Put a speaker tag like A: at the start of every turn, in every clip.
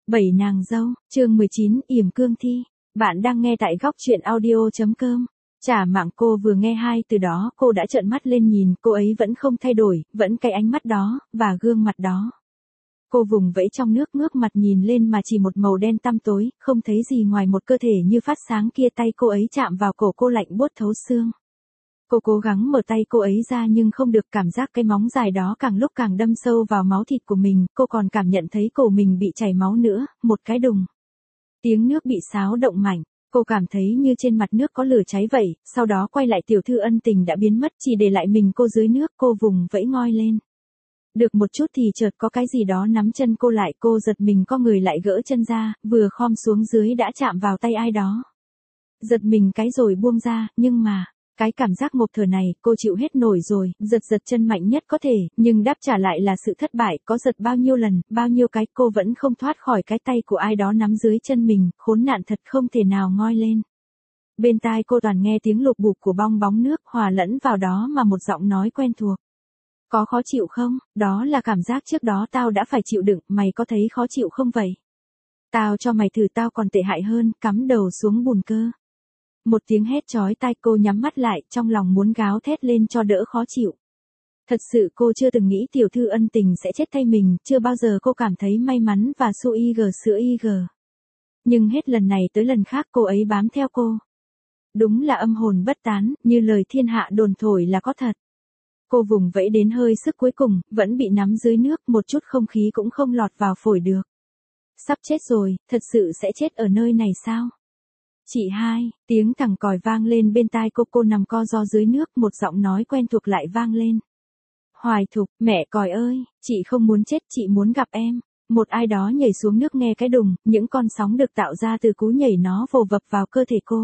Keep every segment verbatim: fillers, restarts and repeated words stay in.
A: Bảy nàng dâu, chương mười chín, yểm cương thi. Bạn đang nghe tại góc truyện audio.com. Trả mạng. Cô vừa nghe hai từ đó, cô đã trợn mắt lên nhìn, cô ấy vẫn không thay đổi, vẫn cái ánh mắt đó, và gương mặt đó. Cô vùng vẫy trong nước, ngước mặt nhìn lên mà chỉ một màu đen tăm tối, không thấy gì ngoài một cơ thể như phát sáng kia. Tay cô ấy chạm vào cổ cô lạnh buốt thấu xương. Cô cố gắng mở tay cô ấy ra nhưng không được, cảm giác cái móng dài đó càng lúc càng đâm sâu vào máu thịt của mình, cô còn cảm nhận thấy cổ mình bị chảy máu nữa, một cái đùng. Tiếng nước bị xáo động mạnh, cô cảm thấy như trên mặt nước có lửa cháy vậy, sau đó quay lại tiểu thư ân tình đã biến mất, chỉ để lại mình cô dưới nước. Cô vùng vẫy ngoi lên. Được một chút thì chợt có cái gì đó nắm chân cô lại, cô giật mình co người lại gỡ chân ra, vừa khom xuống dưới đã chạm vào tay ai đó. Giật mình cái rồi buông ra, nhưng mà... Cái cảm giác ngộp thở này, cô chịu hết nổi rồi, giật giật chân mạnh nhất có thể, nhưng đáp trả lại là sự thất bại, có giật bao nhiêu lần, bao nhiêu cái, cô vẫn không thoát khỏi cái tay của ai đó nắm dưới chân mình, khốn nạn thật, không thể nào ngoi lên. Bên tai cô toàn nghe tiếng lục bục của bong bóng nước, hòa lẫn vào đó mà một giọng nói quen thuộc. Có khó chịu không? Đó là cảm giác trước đó tao đã phải chịu đựng, mày có thấy khó chịu không vậy? Tao cho mày thử, tao còn tệ hại hơn, cắm đầu xuống bùn cơ. Một tiếng hét chói tai, cô nhắm mắt lại, trong lòng muốn gào thét lên cho đỡ khó chịu. Thật sự cô chưa từng nghĩ tiểu thư ân tình sẽ chết thay mình, chưa bao giờ cô cảm thấy may mắn và su y gờ sữa y gờ. Nhưng hết lần này tới lần khác cô ấy bám theo cô. Đúng là âm hồn bất tán, như lời thiên hạ đồn thổi là có thật. Cô vùng vẫy đến hơi sức cuối cùng, vẫn bị nắm dưới nước, một chút không khí cũng không lọt vào phổi được. Sắp chết rồi, thật sự sẽ chết ở nơi này sao? Chị hai, tiếng thằng còi vang lên bên tai cô, cô nằm co ro dưới nước, một giọng nói quen thuộc lại vang lên. Hoài Thục, mẹ còi ơi, chị không muốn chết, chị muốn gặp em. Một ai đó nhảy xuống nước, nghe cái đùng, những con sóng được tạo ra từ cú nhảy nó vồ vập vào cơ thể cô.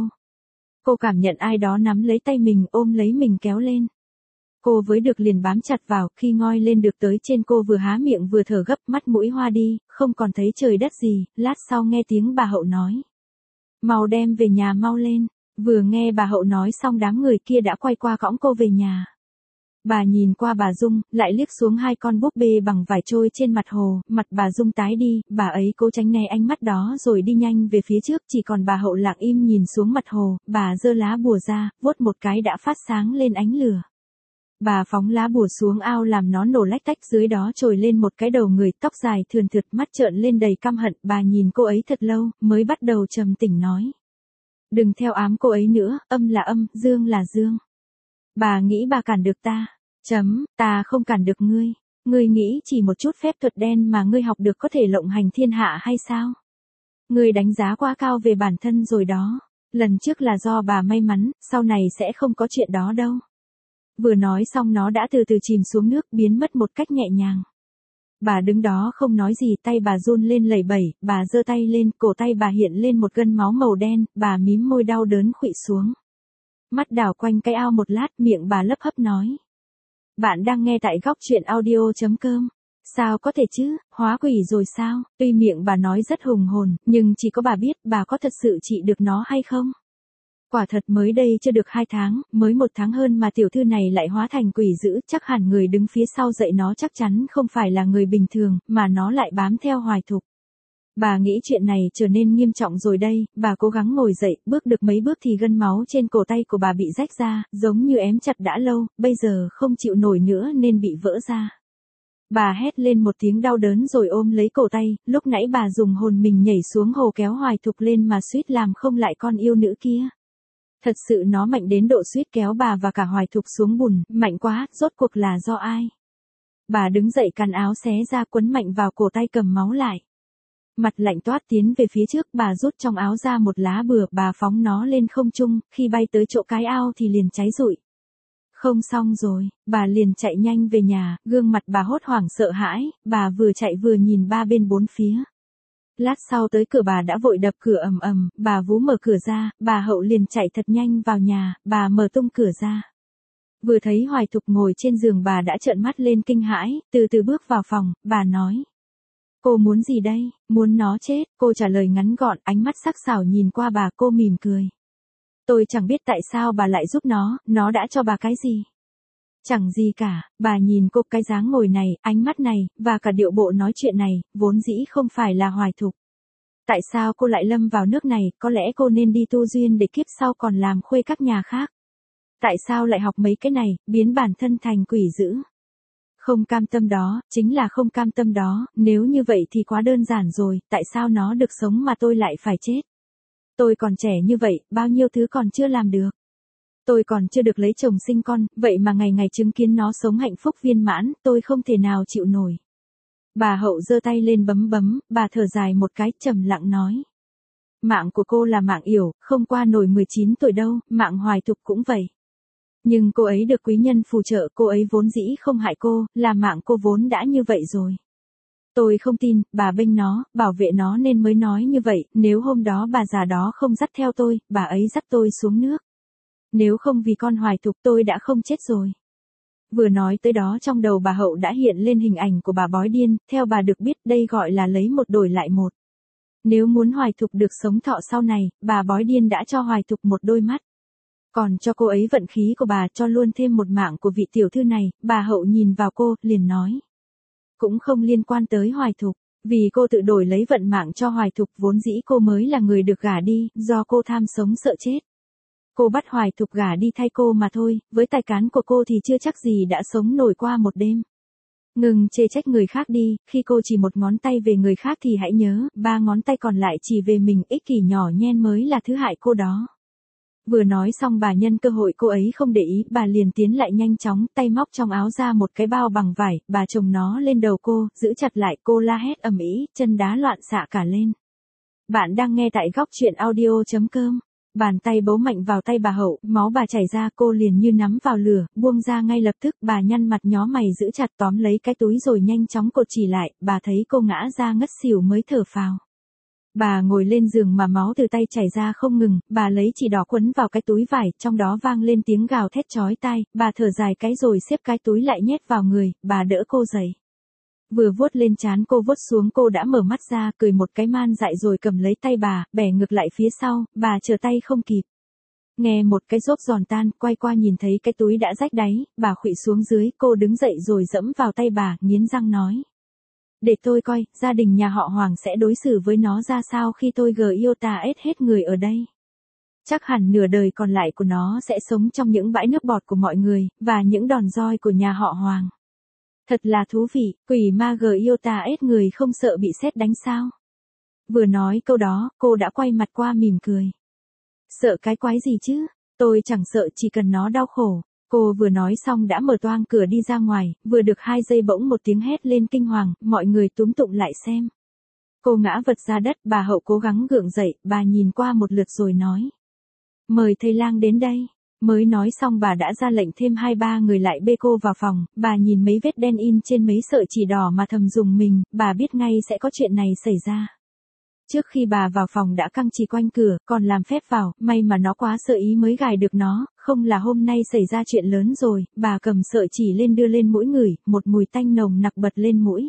A: Cô cảm nhận ai đó nắm lấy tay mình, ôm lấy mình kéo lên. Cô với được liền bám chặt vào, khi ngoi lên được tới trên cô vừa há miệng vừa thở gấp, mắt mũi hoa đi, không còn thấy trời đất gì, lát sau nghe tiếng bà Hậu nói. Mau đem về nhà mau lên. Vừa nghe bà Hậu nói xong, đám người kia đã quay qua cõng cô về nhà. Bà nhìn qua bà Dung, lại liếc xuống hai con búp bê bằng vải trôi trên mặt hồ, mặt bà Dung tái đi, bà ấy cố tránh né ánh mắt đó rồi đi nhanh về phía trước, chỉ còn bà Hậu lặng im nhìn xuống mặt hồ, bà giơ lá bùa ra, vuốt một cái đã phát sáng lên ánh lửa. Bà phóng lá bùa xuống ao làm nó nổ lách tách, dưới đó trồi lên một cái đầu người, tóc dài thườn thượt, mắt trợn lên đầy căm hận. Bà nhìn cô ấy thật lâu, mới bắt đầu trầm tỉnh nói. Đừng theo ám cô ấy nữa, âm là âm, dương là dương. Bà nghĩ bà cản được ta? Chấm, ta không cản được ngươi. Ngươi nghĩ chỉ một chút phép thuật đen mà ngươi học được có thể lộng hành thiên hạ hay sao? Ngươi đánh giá quá cao về bản thân rồi đó. Lần trước là do bà may mắn, sau này sẽ không có chuyện đó đâu. Vừa nói xong nó đã từ từ chìm xuống nước, biến mất một cách nhẹ nhàng. Bà đứng đó không nói gì, tay bà run lên lẩy bẩy, bà giơ tay lên, cổ tay bà hiện lên một gân máu màu đen, bà mím môi đau đớn khuỵu xuống. Mắt đảo quanh cái ao một lát, miệng bà lấp hấp nói. Bạn đang nghe tại góc truyện audio.com. Sao có thể chứ, hóa quỷ rồi sao? Tuy miệng bà nói rất hùng hồn, nhưng chỉ có bà biết bà có thật sự trị được nó hay không? Quả thật mới đây chưa được hai tháng, mới một tháng hơn mà tiểu thư này lại hóa thành quỷ dữ, chắc hẳn người đứng phía sau dạy nó chắc chắn không phải là người bình thường, mà nó lại bám theo Hoài Thục. Bà nghĩ chuyện này trở nên nghiêm trọng rồi đây, bà cố gắng ngồi dậy, bước được mấy bước thì gân máu trên cổ tay của bà bị rách ra, giống như ém chặt đã lâu, bây giờ không chịu nổi nữa nên bị vỡ ra. Bà hét lên một tiếng đau đớn rồi ôm lấy cổ tay, lúc nãy bà dùng hồn mình nhảy xuống hồ kéo Hoài Thục lên mà suýt làm không lại con yêu nữ kia. Thật sự nó mạnh đến độ suýt kéo bà và cả Hoài Thục xuống bùn, mạnh quá, rốt cuộc là do ai? Bà đứng dậy cắn áo xé ra, quấn mạnh vào cổ tay cầm máu lại. Mặt lạnh toát tiến về phía trước, bà rút trong áo ra một lá bừa, bà phóng nó lên không trung, khi bay tới chỗ cái ao thì liền cháy rụi. Không xong rồi, bà liền chạy nhanh về nhà, gương mặt bà hốt hoảng sợ hãi, bà vừa chạy vừa nhìn ba bên bốn phía. Lát sau tới cửa bà đã vội đập cửa ầm ầm, bà vú mở cửa ra, bà Hậu liền chạy thật nhanh vào nhà, bà mở tung cửa ra. Vừa thấy Hoài Thục ngồi trên giường bà đã trợn mắt lên kinh hãi, từ từ bước vào phòng, bà nói. Cô muốn gì đây, muốn nó chết, cô trả lời ngắn gọn, ánh mắt sắc sảo nhìn qua bà, cô mỉm cười. Tôi chẳng biết tại sao bà lại giúp nó, nó đã cho bà cái gì. Chẳng gì cả, bà nhìn cô, cái dáng ngồi này, ánh mắt này, và cả điệu bộ nói chuyện này, vốn dĩ không phải là Hoài Thục. Tại sao cô lại lâm vào nước này, có lẽ cô nên đi tu duyên để kiếp sau còn làm khuê các nhà khác. Tại sao lại học mấy cái này, biến bản thân thành quỷ dữ? Không cam tâm đó, chính là không cam tâm đó, nếu như vậy thì quá đơn giản rồi, tại sao nó được sống mà tôi lại phải chết? Tôi còn trẻ như vậy, bao nhiêu thứ còn chưa làm được. Tôi còn chưa được lấy chồng sinh con, vậy mà ngày ngày chứng kiến nó sống hạnh phúc viên mãn, tôi không thể nào chịu nổi. Bà Hậu giơ tay lên bấm bấm, bà thở dài một cái, trầm lặng nói. Mạng của cô là mạng yểu, không qua nổi mười chín tuổi đâu, mạng Hoài Thục cũng vậy. Nhưng cô ấy được quý nhân phù trợ, cô ấy vốn dĩ không hại cô, là mạng cô vốn đã như vậy rồi. Tôi không tin, bà bênh nó, bảo vệ nó nên mới nói như vậy, nếu hôm đó bà già đó không dắt theo tôi, bà ấy dắt tôi xuống nước. Nếu không vì con Hoài Thục tôi đã không chết rồi. Vừa nói tới đó trong đầu bà Hậu đã hiện lên hình ảnh của bà bói điên, theo bà được biết đây gọi là lấy một đổi lại một. Nếu muốn Hoài Thục được sống thọ sau này, bà bói điên đã cho Hoài Thục một đôi mắt. Còn cho cô ấy vận khí của bà, cho luôn thêm một mạng của vị tiểu thư này, bà Hậu nhìn vào cô, liền nói. Cũng không liên quan tới Hoài Thục, vì cô tự đổi lấy vận mạng cho Hoài Thục, vốn dĩ cô mới là người được gả đi, do cô tham sống sợ chết. Cô bắt Hoài Thục gả đi thay cô mà thôi, với tài cán của cô thì chưa chắc gì đã sống nổi qua một đêm. Ngừng chê trách người khác đi, khi cô chỉ một ngón tay về người khác thì hãy nhớ, ba ngón tay còn lại chỉ về mình, ích kỷ nhỏ nhen mới là thứ hại cô đó. Vừa nói xong bà nhân cơ hội cô ấy không để ý, bà liền tiến lại nhanh chóng, tay móc trong áo ra một cái bao bằng vải, bà chồng nó lên đầu cô, giữ chặt lại, cô la hét ầm ĩ, chân đá loạn xạ cả lên. Bạn đang nghe tại góc truyện audio chấm com. Bàn tay bấu mạnh vào tay bà Hậu, máu bà chảy ra, cô liền như nắm vào lửa, buông ra ngay lập tức, bà nhăn mặt nhó mày giữ chặt tóm lấy cái túi rồi nhanh chóng cột chỉ lại, bà thấy cô ngã ra ngất xỉu mới thở phào. Bà ngồi lên giường mà máu từ tay chảy ra không ngừng, bà lấy chỉ đỏ quấn vào cái túi vải, trong đó vang lên tiếng gào thét chói tai, bà thở dài cái rồi xếp cái túi lại nhét vào người, bà đỡ cô dậy. Vừa vuốt lên trán cô vuốt xuống cô đã mở mắt ra, cười một cái man dại rồi cầm lấy tay bà, bẻ ngược lại phía sau, bà trở tay không kịp. Nghe một cái rốp giòn tan, quay qua nhìn thấy cái túi đã rách đáy, bà khuỵu xuống dưới, cô đứng dậy rồi dẫm vào tay bà, nghiến răng nói. Để tôi coi, gia đình nhà họ Hoàng sẽ đối xử với nó ra sao khi tôi giota ết hết người ở đây. Chắc hẳn nửa đời còn lại của nó sẽ sống trong những bãi nước bọt của mọi người, và những đòn roi của nhà họ Hoàng. Thật là thú vị, quỷ ma giota ết người không sợ bị sét đánh sao. Vừa nói câu đó, cô đã quay mặt qua mỉm cười. Sợ cái quái gì chứ, tôi chẳng sợ chỉ cần nó đau khổ. Cô vừa nói xong đã mở toang cửa đi ra ngoài, vừa được hai giây bỗng một tiếng hét lên kinh hoàng, mọi người túm tụng lại xem. Cô ngã vật ra đất, bà Hậu cố gắng gượng dậy, bà nhìn qua một lượt rồi nói. Mời thầy lang đến đây. Mới nói xong bà đã ra lệnh thêm hai ba người lại bê cô vào phòng, bà nhìn mấy vết đen in trên mấy sợi chỉ đỏ mà thầm dùng mình, bà biết ngay sẽ có chuyện này xảy ra. Trước khi bà vào phòng đã căng chỉ quanh cửa, còn làm phép vào, may mà nó quá sợ ý mới gài được nó, không là hôm nay xảy ra chuyện lớn rồi, bà cầm sợi chỉ lên đưa lên mũi ngửi, một mùi tanh nồng nặc bật lên mũi.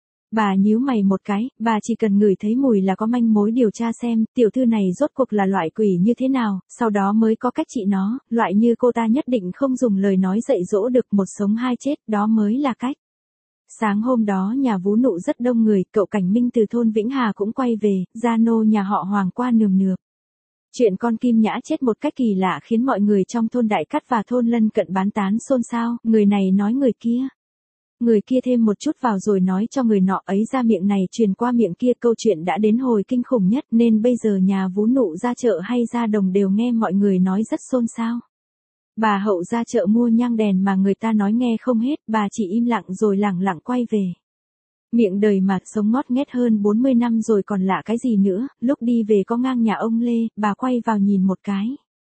A: Bà nhíu mày một cái, bà chỉ cần ngửi thấy mùi là có manh mối điều tra xem, tiểu thư này rốt cuộc là loại quỷ như thế nào, sau đó mới có cách trị nó, loại như cô ta nhất định không dùng lời nói dạy dỗ được, một sống hai chết, đó mới là cách. Sáng hôm đó nhà Vú Nụ rất đông người, cậu Cảnh Minh từ thôn Vĩnh Hà cũng quay về, gia nô nhà họ Hoàng qua nườm nượp. Chuyện con Kim Nhã chết một cách kỳ lạ khiến mọi người trong thôn Đại Cát và thôn lân cận bán tán xôn xao, người này nói người kia. Người kia thêm một chút vào rồi nói cho người nọ ấy ra, miệng này truyền qua miệng kia, câu chuyện đã đến hồi kinh khủng nhất nên bây giờ nhà Vú Nụ ra chợ hay ra đồng đều nghe mọi người nói rất xôn xao. Bà Hậu ra chợ mua nhang đèn mà người ta nói nghe không hết, bà chỉ im lặng rồi lẳng lặng quay về. Miệng đời mà sống ngót nghét hơn bốn mươi năm rồi còn lạ cái gì nữa, lúc đi về có ngang nhà ông Lê, bà quay vào nhìn một cái.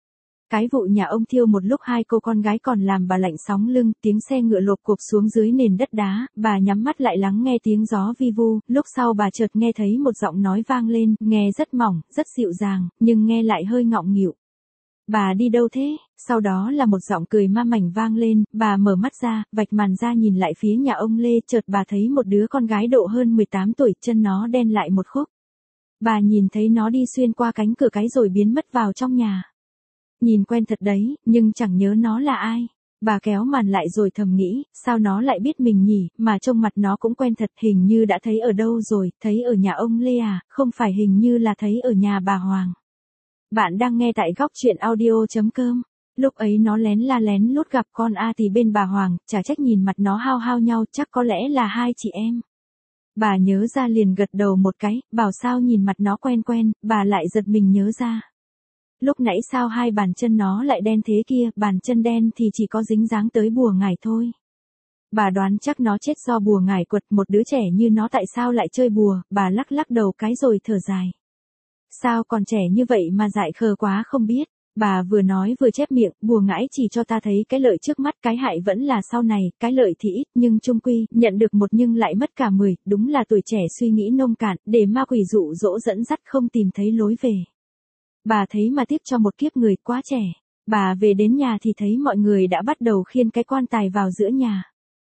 A: Cái vụ nhà ông thiêu một lúc hai cô con gái còn làm bà lạnh sóng lưng, tiếng xe ngựa lộp cộp xuống dưới nền đất đá, bà nhắm mắt lại lắng nghe tiếng gió vi vu, lúc sau bà chợt nghe thấy một giọng nói vang lên, nghe rất mỏng, rất dịu dàng, nhưng nghe lại hơi ngọng nghịu. Bà đi đâu thế? Sau đó là một giọng cười ma mảnh vang lên, bà mở mắt ra, vạch màn ra nhìn lại phía nhà ông Lê, chợt bà thấy một đứa con gái độ hơn mười tám tuổi, chân nó đen lại một khúc. Bà nhìn thấy nó đi xuyên qua cánh cửa cái rồi biến mất vào trong nhà. Nhìn quen thật đấy, nhưng chẳng nhớ nó là ai. Bà kéo màn lại rồi thầm nghĩ, sao nó lại biết mình nhỉ, mà trông mặt nó cũng quen thật, hình như đã thấy ở đâu rồi, thấy ở nhà ông Lê à, không phải, hình như là thấy ở nhà bà Hoàng. Bạn đang nghe tại góc truyện audio.com. Lúc ấy nó lén la lén lút gặp con A thì bên bà Hoàng, chả trách nhìn mặt nó hao hao nhau, chắc có lẽ là hai chị em. Bà nhớ ra liền gật đầu một cái, bảo sao nhìn mặt nó quen quen, bà lại giật mình nhớ ra. Lúc nãy sao hai bàn chân nó lại đen thế kia, bàn chân đen thì chỉ có dính dáng tới bùa ngải thôi. Bà đoán chắc nó chết do bùa ngải quật, một đứa trẻ như nó tại sao lại chơi bùa, bà lắc lắc đầu cái rồi thở dài. Sao còn trẻ như vậy mà dại khờ quá không biết, bà vừa nói vừa chép miệng, bùa ngải chỉ cho ta thấy cái lợi trước mắt, cái hại vẫn là sau này, cái lợi thì ít nhưng chung quy, nhận được một nhưng lại mất cả mười, đúng là tuổi trẻ suy nghĩ nông cạn, để ma quỷ dụ dỗ dẫn dắt không tìm thấy lối về. Bà thấy mà tiếc cho một kiếp người quá trẻ. Bà về đến nhà thì thấy mọi người đã bắt đầu khiêng cái quan tài vào giữa nhà.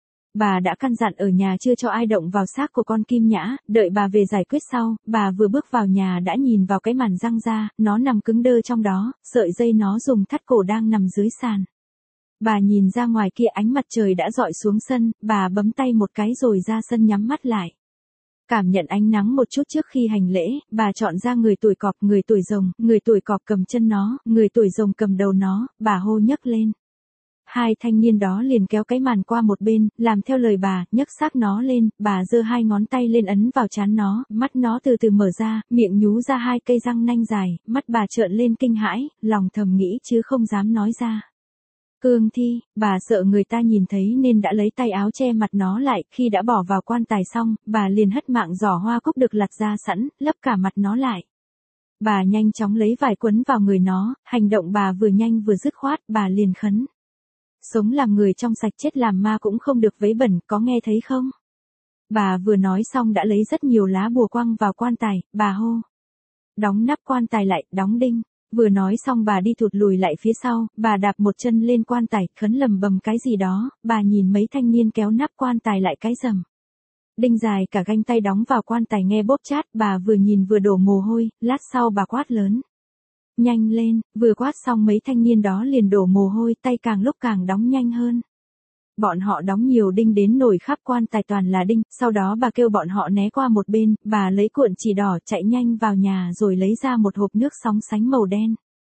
A: Bà đã căn dặn ở nhà chưa cho ai động vào xác của con Kim Nhã, đợi bà về giải quyết sau, bà vừa bước vào nhà đã nhìn vào cái màn răng ra, nó nằm cứng đơ trong đó, sợi dây nó dùng thắt cổ đang nằm dưới sàn. Bà nhìn ra ngoài kia ánh mặt trời đã dọi xuống sân, bà bấm tay một cái rồi ra sân nhắm mắt lại. Cảm nhận ánh nắng một chút trước khi hành lễ, bà chọn ra người tuổi cọp, người tuổi rồng, người tuổi cọp cầm chân nó, người tuổi rồng cầm đầu nó, bà hô nhấc lên. Hai thanh niên đó liền kéo cái màn qua một bên, làm theo lời bà, nhấc xác nó lên, bà giơ hai ngón tay lên ấn vào trán nó, mắt nó từ từ mở ra, miệng nhú ra hai cây răng nanh dài, mắt bà trợn lên kinh hãi, lòng thầm nghĩ chứ không dám nói ra. Cương thi, bà sợ người ta nhìn thấy nên đã lấy tay áo che mặt nó lại, khi đã bỏ vào quan tài xong, bà liền hất mạng giỏ hoa cúc được lặt ra sẵn, lấp cả mặt nó lại. Bà nhanh chóng lấy vải quấn vào người nó, hành động bà vừa nhanh vừa dứt khoát, bà liền khấn. Sống làm người trong sạch, chết làm ma cũng không được vấy bẩn, có nghe thấy không? Bà vừa nói xong đã lấy rất nhiều lá bùa quăng vào quan tài, bà hô. Đóng nắp quan tài lại, đóng đinh. Vừa nói xong bà đi thụt lùi lại phía sau, bà đạp một chân lên quan tài, khấn lầm bầm cái gì đó, bà nhìn mấy thanh niên kéo nắp quan tài lại cái rầm. Đinh dài cả ganh tay đóng vào quan tài nghe bóp chát, bà vừa nhìn vừa đổ mồ hôi, lát sau bà quát lớn. Nhanh lên, vừa quát xong mấy thanh niên đó liền đổ mồ hôi, tay càng lúc càng đóng nhanh hơn. Bọn họ đóng nhiều đinh đến nổi khắp quan tài toàn là đinh, sau đó bà kêu bọn họ né qua một bên, bà lấy cuộn chỉ đỏ chạy nhanh vào nhà rồi lấy ra một hộp nước sóng sánh màu đen.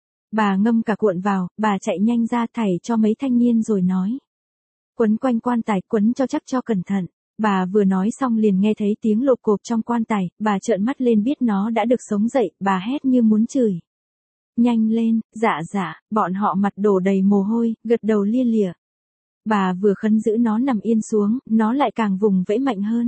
A: Bà ngâm cả cuộn vào, bà chạy nhanh ra thảy cho mấy thanh niên rồi nói. Quấn quanh quan tài, quấn cho chắc cho cẩn thận. Bà vừa nói xong liền nghe thấy tiếng lộp cộp trong quan tài, bà trợn mắt lên biết nó đã được sống dậy, bà hét như muốn chửi. Nhanh lên, dạ dạ, bọn họ mặt đổ đầy mồ hôi, gật đầu lia lịa. Bà vừa khấn giữ nó nằm yên xuống, nó lại càng vùng vẫy mạnh hơn.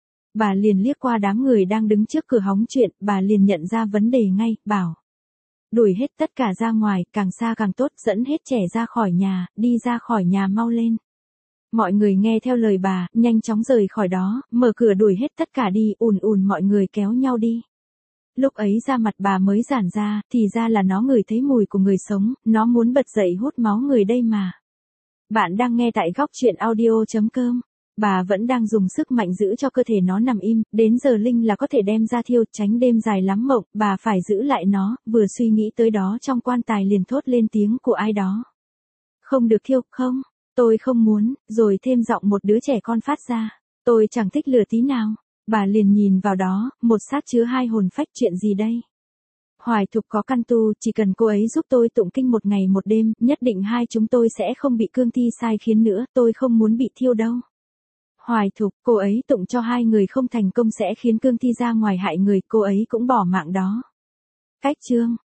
A: Bà liền liếc qua đám người đang đứng trước cửa hóng chuyện, bà liền nhận ra vấn đề ngay, bảo. Đuổi hết tất cả ra ngoài, càng xa càng tốt, dẫn hết trẻ ra khỏi nhà, đi ra khỏi nhà mau lên. Mọi người nghe theo lời bà, nhanh chóng rời khỏi đó, mở cửa đuổi hết tất cả đi, ùn ùn mọi người kéo nhau đi. Lúc ấy da mặt bà mới giãn ra, thì ra là nó ngửi thấy mùi của người sống, nó muốn bật dậy hút máu người đây mà. Bạn đang nghe tại góc truyện audio.com. Bà vẫn đang dùng sức mạnh giữ cho cơ thể nó nằm im, đến giờ linh là có thể đem ra thiêu, tránh đêm dài lắm mộng, bà phải giữ lại nó, vừa suy nghĩ tới đó trong quan tài liền thốt lên tiếng của ai đó. Không được thiêu, không, tôi không muốn, rồi thêm giọng một đứa trẻ con phát ra, tôi chẳng thích lửa tí nào. Bà liền nhìn vào đó, một xác chứa hai hồn phách, chuyện gì đây? Hoài Thục có căn tu, chỉ cần cô ấy giúp tôi tụng kinh một ngày một đêm, nhất định hai chúng tôi sẽ không bị cương thi sai khiến nữa, tôi không muốn bị thiêu đâu. Hoài Thục, cô ấy tụng cho hai người không thành công sẽ khiến cương thi ra ngoài hại người, cô ấy cũng bỏ mạng đó. Cách chương.